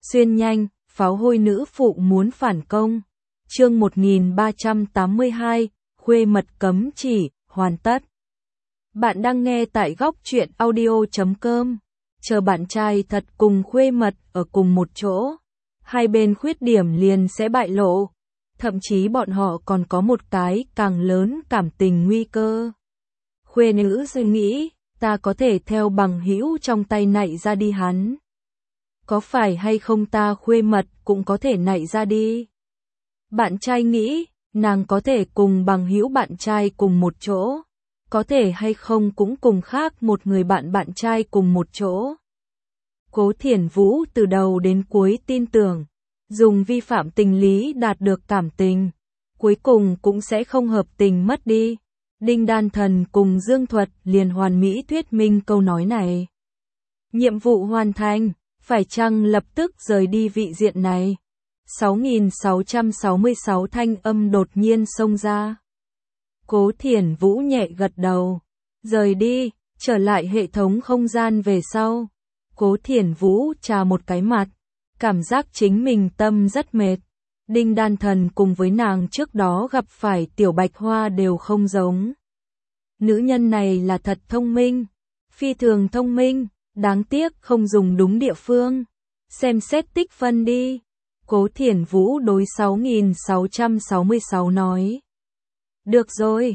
Xuyên nhanh, pháo hôi nữ phụ muốn phản công. Chương 1382, khuê mật cấm chỉ, hoàn tất. Bạn đang nghe tại góc truyện audio.com. Chờ bạn trai thật cùng khuê mật ở cùng một chỗ, hai bên khuyết điểm liền sẽ bại lộ. Thậm chí bọn họ còn có một cái càng lớn cảm tình nguy cơ. Khuê nữ suy nghĩ, ta có thể theo bằng hữu trong tay nạy ra đi hắn. Có phải hay không ta khuê mật cũng có thể nạy ra đi. Bạn trai nghĩ, nàng có thể cùng bằng hữu bạn trai cùng một chỗ. Có thể hay không cũng cùng khác một người bạn trai cùng một chỗ. Cố Thiển Vũ từ đầu đến cuối tin tưởng, dùng vi phạm tình lý đạt được cảm tình, cuối cùng cũng sẽ không hợp tình mất đi. Đinh Đan Thần cùng Dương Thuật liền hoàn mỹ thuyết minh câu nói này. Nhiệm vụ hoàn thành, phải chăng lập tức rời đi vị diện này? 6666 thanh âm đột nhiên xông ra. Cố Thiển Vũ nhẹ gật đầu. Rời đi, trở lại hệ thống không gian về sau. Cố Thiển Vũ chà một cái mặt, cảm giác chính mình tâm rất mệt. Đinh Đan Thần cùng với nàng trước đó gặp phải Tiểu Bạch Hoa đều không giống. Nữ nhân này là thật thông minh, phi thường thông minh, đáng tiếc không dùng đúng địa phương. Xem xét tích phân đi. Cố Thiển Vũ đối 6666 nói. Được rồi,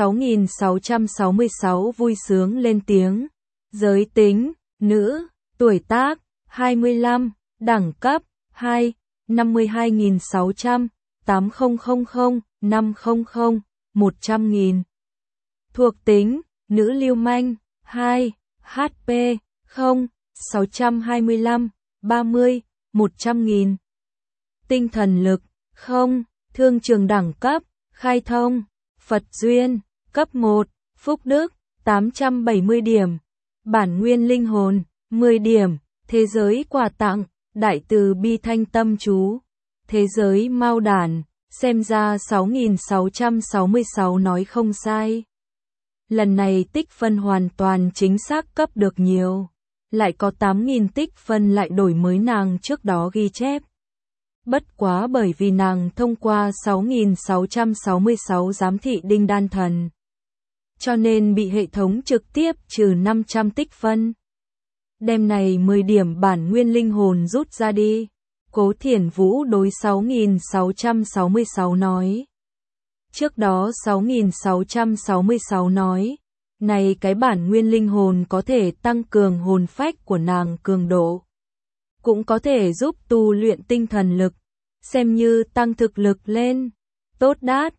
6666 vui sướng lên tiếng. Giới tính, nữ, tuổi tác, 25, đẳng cấp, 2, 52.600, 8000, 500, 100.000. Thuộc tính, nữ lưu manh, 2, HP, 0, 625, 30, 100.000. Tinh thần lực, 0, thương trường đẳng cấp, khai thông, Phật duyên, cấp 1, phúc đức, 870 điểm, bản nguyên linh hồn, 10 điểm, thế giới quà tặng, đại từ bi thanh tâm chú, thế giới mao đản, xem ra 6666 nói không sai. Lần này tích phân hoàn toàn chính xác cấp được nhiều, lại có 8.000 tích phân lại đổi mới nàng trước đó ghi chép. Bất quá bởi vì nàng thông qua 6666 giám thị Đinh Đan Thần, cho nên bị hệ thống trực tiếp trừ 500 tích phân. Đêm này 10 điểm bản nguyên linh hồn rút ra đi. Cố Thiển Vũ đối 6666 nói. Trước đó 6666 nói, này cái bản nguyên linh hồn có thể tăng cường hồn phách của nàng cường độ, cũng có thể giúp tu luyện tinh thần lực, xem như tăng thực lực lên. Tốt đát,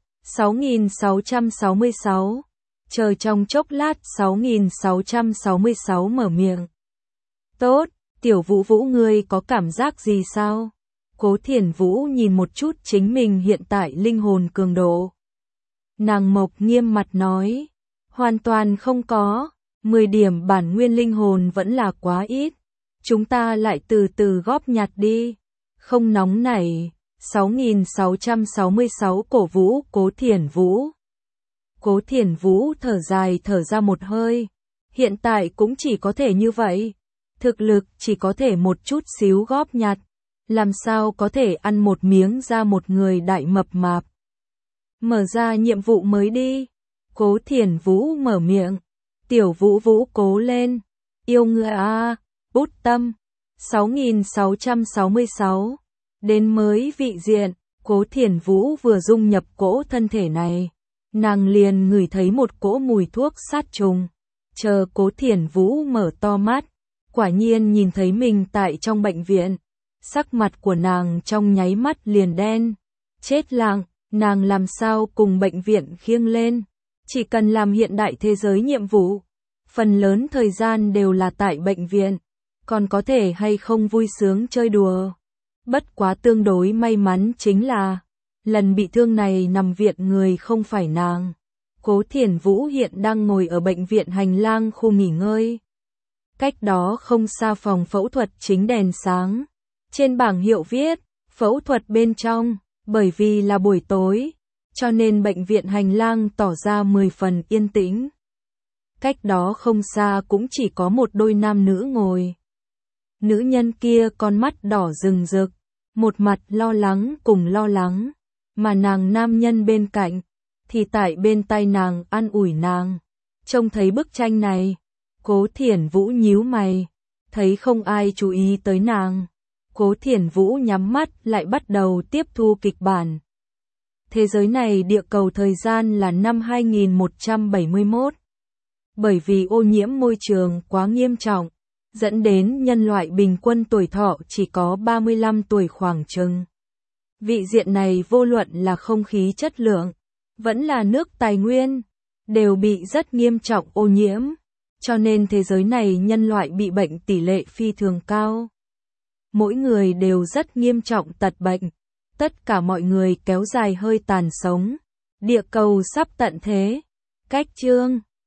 6666. Chờ trong chốc lát 6666 mở miệng. Tốt, Tiểu Vũ Vũ ngươi có cảm giác gì sao? Cố Thiển Vũ nhìn một chút chính mình hiện tại linh hồn cường độ. Nàng mộc nghiêm mặt nói, hoàn toàn không có, 10 điểm bản nguyên linh hồn vẫn là quá ít. Chúng ta lại từ từ góp nhặt đi, không nóng nảy. 6666 cổ vũ Cố Thiển Vũ. Cố Thiển Vũ thở dài thở ra một hơi. Hiện tại cũng chỉ có thể như vậy. Thực lực chỉ có thể một chút xíu góp nhặt. Làm sao có thể ăn một miếng ra một người đại mập mạp. Mở ra nhiệm vụ mới đi. Cố Thiển Vũ mở miệng. Tiểu Vũ Vũ cố lên. Yêu người a, bút tâm. 6666. Đến mới vị diện, Cố Thiển Vũ vừa dung nhập cỗ thân thể này, nàng liền ngửi thấy một cỗ mùi thuốc sát trùng. Chờ Cố Thiển Vũ mở to mắt, quả nhiên nhìn thấy mình tại trong bệnh viện. Sắc mặt của nàng trong nháy mắt liền đen. Chết lặng, nàng làm sao cùng bệnh viện khiêng lên. Chỉ cần làm hiện đại thế giới nhiệm vụ, phần lớn thời gian đều là tại bệnh viện, còn có thể hay không vui sướng chơi đùa. Bất quá tương đối may mắn chính là, lần bị thương này nằm viện người không phải nàng. Cố Thiển Vũ hiện đang ngồi ở bệnh viện hành lang khu nghỉ ngơi. Cách đó không xa phòng phẫu thuật chính đèn sáng. Trên bảng hiệu viết, phẫu thuật bên trong, bởi vì là buổi tối, cho nên bệnh viện hành lang tỏ ra 10 phần yên tĩnh. Cách đó không xa cũng chỉ có một đôi nam nữ ngồi. Nữ nhân kia con mắt đỏ rừng rực, một mặt lo lắng cùng lo lắng, mà nàng nam nhân bên cạnh, thì tại bên tai nàng an ủi nàng. Trông thấy bức tranh này, Cố Thiển Vũ nhíu mày, thấy không ai chú ý tới nàng. Cố Thiển Vũ nhắm mắt lại bắt đầu tiếp thu kịch bản. Thế giới này địa cầu thời gian là năm 2171. Bởi vì ô nhiễm môi trường quá nghiêm trọng, dẫn đến nhân loại bình quân tuổi thọ chỉ có 35 tuổi khoảng chừng. Vị diện này vô luận là không khí chất lượng, vẫn là nước tài nguyên, đều bị rất nghiêm trọng ô nhiễm, cho nên thế giới này nhân loại bị bệnh tỷ lệ phi thường cao. Mỗi người đều rất nghiêm trọng tật bệnh, tất cả mọi người kéo dài hơi tàn sống. Địa cầu sắp tận thế. Cách chương